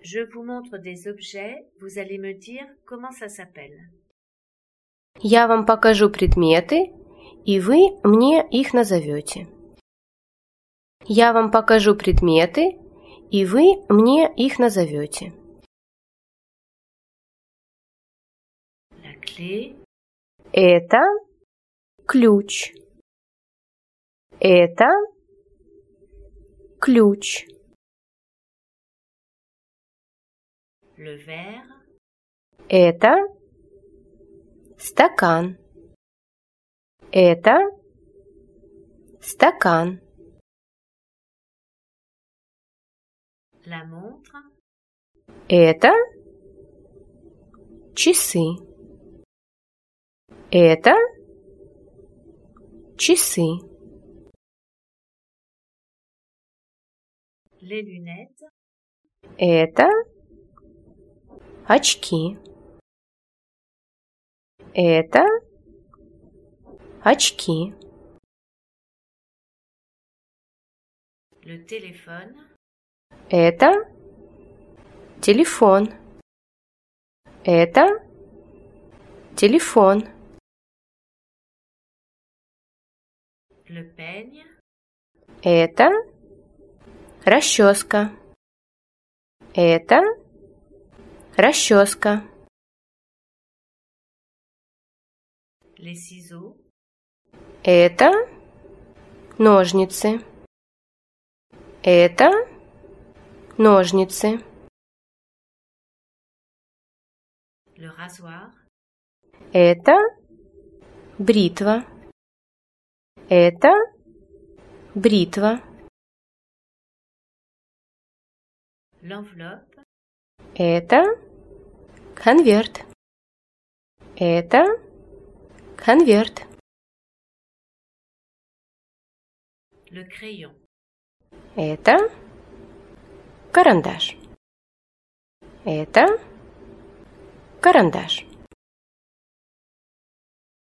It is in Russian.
Je vous montre des objets, vous allez me dire comment ça s'appelle. Я вам покажу предметы, и вы мне их назовете. Я вам покажу предметы, и вы мне их назовете. La clé, Это ключ. Это ключ. le verre, Это стакан. Это стакан. la montre, Это часы. Это часы. les lunettes, Это очки. Это очки. le téléphone, Это телефон. Это телефон. le peigne, Это расческа. Это расческа. les ciseaux, Это ножницы. Это ножницы. le rasoir, Это бритва. Это бритва. l'enveloppe, Это конверт. Это конверт. le crayon, Это карандаш. Это карандаш.